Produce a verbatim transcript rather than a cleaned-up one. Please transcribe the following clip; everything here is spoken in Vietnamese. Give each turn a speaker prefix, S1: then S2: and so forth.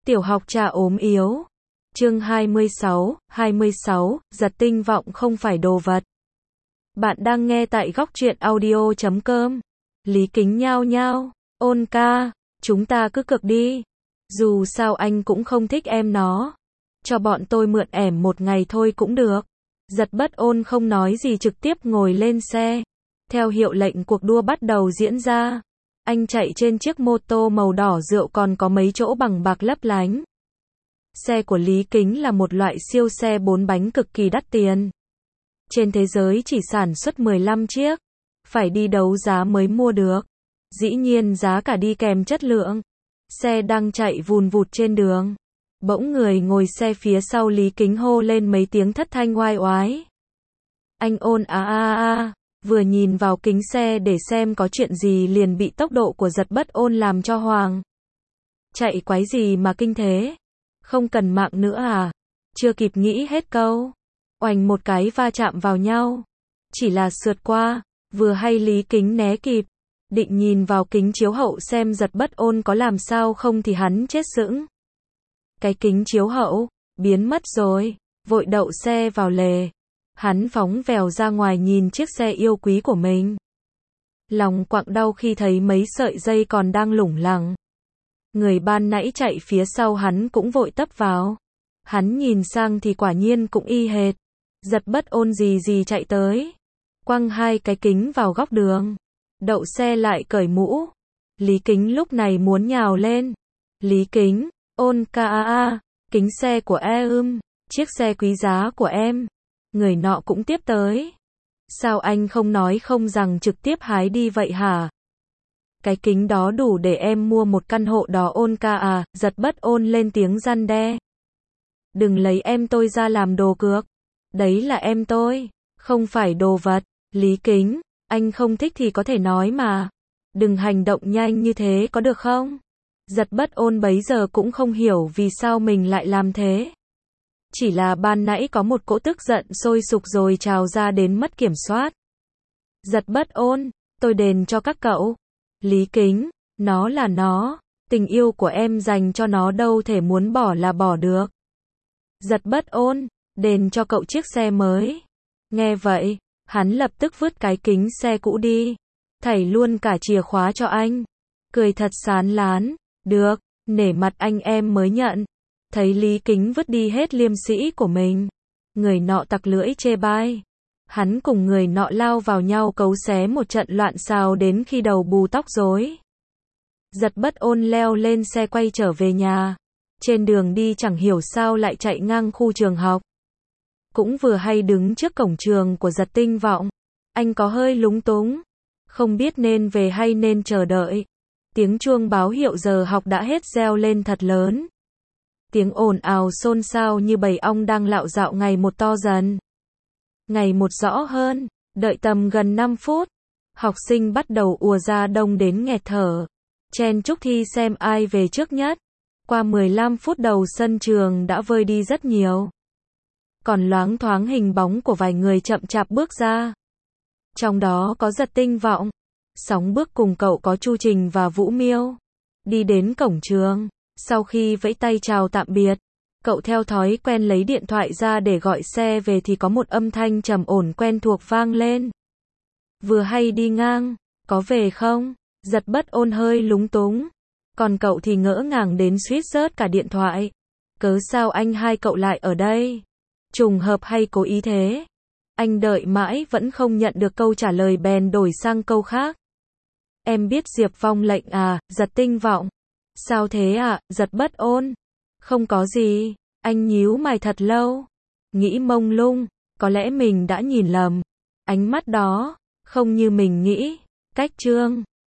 S1: Tiểu học trà ốm yếu. Chương hai mươi sáu, hai mươi sáu, giật tinh vọng không phải đồ vật. Bạn đang nghe tại góc truyện audio chấm com. Lý Kính nhao nhao, Ôn ca, chúng ta cứ cược đi. Dù sao anh cũng không thích em nó. Cho bọn tôi mượn ẻm một ngày thôi cũng được. Giật Bất Ôn không nói gì trực tiếp ngồi lên xe. Theo hiệu lệnh cuộc đua bắt đầu diễn ra. Anh chạy trên chiếc mô tô màu đỏ rượu còn có mấy chỗ bằng bạc lấp lánh. Xe của Lý Kính là một loại siêu xe bốn bánh cực kỳ đắt tiền. Trên thế giới chỉ sản xuất mười lăm chiếc. Phải đi đấu giá mới mua được. Dĩ nhiên giá cả đi kèm chất lượng. Xe đang chạy vùn vụt trên đường. Bỗng người ngồi xe phía sau Lý Kính hô lên mấy tiếng thất thanh oai oái. Anh Ôn a a a, vừa nhìn vào kính xe để xem có chuyện gì liền bị tốc độ của Giật Bất Ôn làm cho hoang. Chạy quái gì mà kinh thế? Không cần mạng nữa à? Chưa kịp nghĩ hết câu. Oành một cái va chạm vào nhau. Chỉ là sượt qua, vừa hay Lý Kính né kịp. Định nhìn vào kính chiếu hậu xem Giật Bất Ôn có làm sao không thì hắn chết sững. Cái kính chiếu hậu, biến mất rồi, vội đậu xe vào lề. Hắn phóng vèo ra ngoài nhìn chiếc xe yêu quý của mình. Lòng quặn đau khi thấy mấy sợi dây còn đang lủng lẳng. Người ban nãy chạy phía sau hắn cũng vội tấp vào. Hắn nhìn sang thì quả nhiên cũng y hệt. Giật Bất Ôn gì gì chạy tới. Quăng hai cái kính vào góc đường. Đậu xe lại cởi mũ. Lý Kính lúc này muốn nhào lên. Lý Kính, Ôn ca a a, kính xe của em, chiếc xe quý giá của em. Người nọ cũng tiếp tới. Sao anh không nói không rằng trực tiếp hái đi vậy hả? Cái kính đó đủ để em mua một căn hộ đó Ôn ca à, Giật Bất Ôn lên tiếng răn đe. Đừng lấy em tôi ra làm đồ cược. Đấy là em tôi, không phải đồ vật. Lý Kính, anh không thích thì có thể nói mà. Đừng hành động nhanh như thế có được không? Giật Bất Ôn bấy giờ cũng không hiểu vì sao mình lại làm thế. Chỉ là ban nãy có một cỗ tức giận sôi sục rồi trào ra đến mất kiểm soát. Giật Bất Ôn, tôi đền cho các cậu. Lý Kính, nó là nó, tình yêu của em dành cho nó đâu thể muốn bỏ là bỏ được. Giật Bất Ôn, đền cho cậu chiếc xe mới. Nghe vậy, hắn lập tức vứt cái kính xe cũ đi. Thảy luôn cả chìa khóa cho anh. Cười thật sán lán, được, nể mặt anh em mới nhận. Thấy Lý Kính vứt đi hết liêm sĩ của mình. Người nọ tặc lưỡi chê bai. Hắn cùng người nọ lao vào nhau cấu xé một trận loạn xào đến khi đầu bù tóc rối. Giật Bất Ôn leo lên xe quay trở về nhà. Trên đường đi chẳng hiểu sao lại chạy ngang khu trường học. Cũng vừa hay đứng trước cổng trường của Giật Tinh Vọng. Anh có hơi lúng túng. Không biết nên về hay nên chờ đợi. Tiếng chuông báo hiệu giờ học đã hết reo lên thật lớn. Tiếng ồn ào xôn xao như bầy ong đang lạo dạo ngày một to dần. Ngày một rõ hơn, đợi tầm gần năm phút. Học sinh bắt đầu ùa ra đông đến nghẹt thở. Chen chúc thi xem ai về trước nhất. Qua mười lăm phút đầu sân trường đã vơi đi rất nhiều. Còn loáng thoáng hình bóng của vài người chậm chạp bước ra. Trong đó có Giật Tinh Vọng. Sóng bước cùng cậu có Chu Trình và Vũ Miêu. Đi đến cổng trường. Sau khi vẫy tay chào tạm biệt, cậu theo thói quen lấy điện thoại ra để gọi xe về thì có một âm thanh trầm ổn quen thuộc vang lên. Vừa hay đi ngang, có về không? Giật Bất Ôn hơi lúng túng. Còn cậu thì ngỡ ngàng đến suýt rớt cả điện thoại. Cớ sao anh hai cậu lại ở đây? Trùng hợp hay cố ý thế? Anh đợi mãi vẫn không nhận được câu trả lời bèn đổi sang câu khác. Em biết Diệp Phong lệnh à, Giật Tinh Vọng. Sao thế ạ, à? Giật Bất Ôn. Không có gì, anh nhíu mày thật lâu. Nghĩ mông lung, có lẽ mình đã nhìn lầm. Ánh mắt đó, không như mình nghĩ. Cách chương.